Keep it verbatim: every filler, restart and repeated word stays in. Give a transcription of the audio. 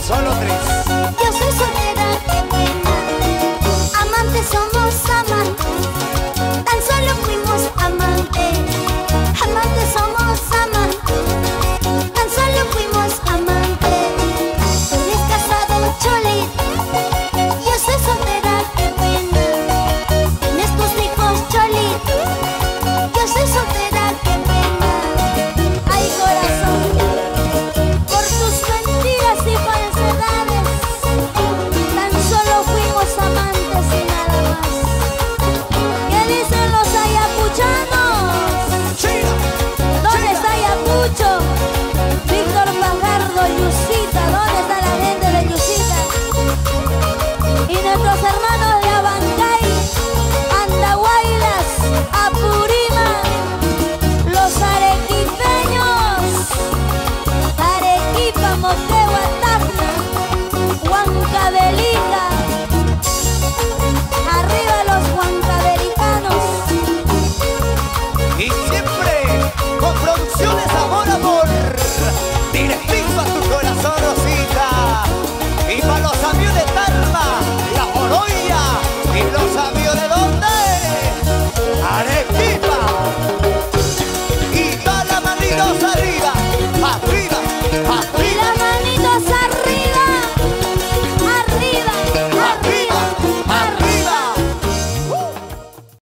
Solo tres. Yo soy soltera, qué pena. Amantes somos amantes. Tan solo fuimos amantes. Amantes somos amantes. Tan solo fuimos amantes. Tú eres casado, Cholito. Yo soy soltera, qué pena. Tienes tus hijos, Cholito. Yo soy soltera, qué pena. Ay, corazón, por tus mentiras y falsedades, tan solo fuimos amantes y nada más. ¿Qué dicen los ayacuchanos? ¿Dónde está Ayacucho? Víctor Fajardo, Yusita, ¿dónde está la gente de Yusita? Y nuestros hermanos de Abancay, Andahuaylas, Apurímac, los arequipeños, Arequipa, Moquegua, Tacna, Huancavelica, arriba los huancavelicanos. Y siempre con producciones Amor Amor.